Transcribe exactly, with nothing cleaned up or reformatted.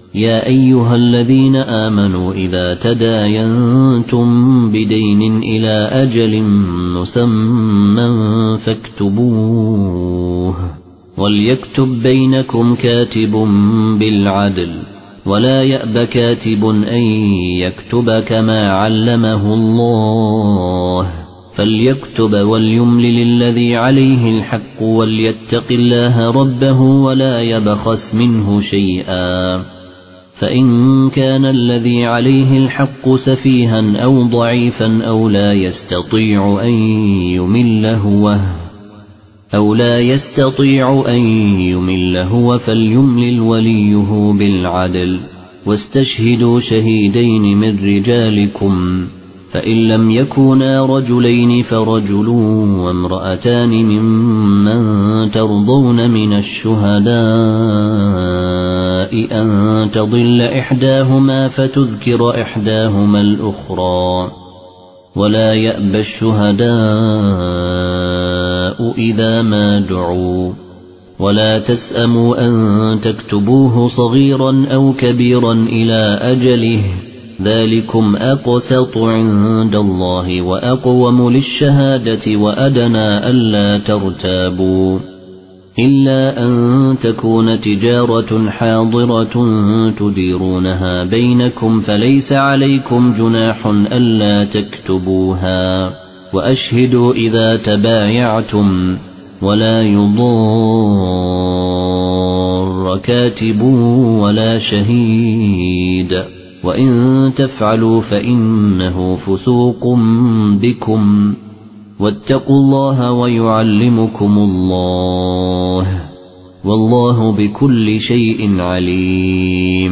يا أيها الذين آمنوا إذا تداينتم بدين إلى أجل مسمى فاكتبوه وليكتب بينكم كاتب بالعدل ولا يأب كاتب أن يكتب كما علمه الله فليكتب وليملل الذي عليه الحق وليتق الله ربه ولا يبخس منه شيئا فإن كان الذي عليه الحق سفيها أو ضعيفا أو لا يستطيع أن يمل هو أو لا يستطيع أن يمل هو فليملل وليه بالعدل واستشهدوا شهيدين من رجالكم فإن لم يكونا رجلين فرجل وامرأتان ممن ترضون من الشهداء أن تضل إحداهما فتذكر إحداهما الأخرى ولا يأبى الشهداء إذا ما دعوا ولا تسأموا أن تكتبوه صغيرا أو كبيرا إلى أجله ذلكم أقسط عند الله وأقوم للشهادة وأدنى ألا ترتابوا إلا أن تكون تجارة حاضرة تديرونها بينكم فليس عليكم جناح ألا تكتبوها وأشهدوا إذا تبايعتم ولا يضار كاتب ولا شهيد وإن تفعلوا فإنه فسوق بكم واتقوا الله ويعلمكم الله والله بكل شيء عليم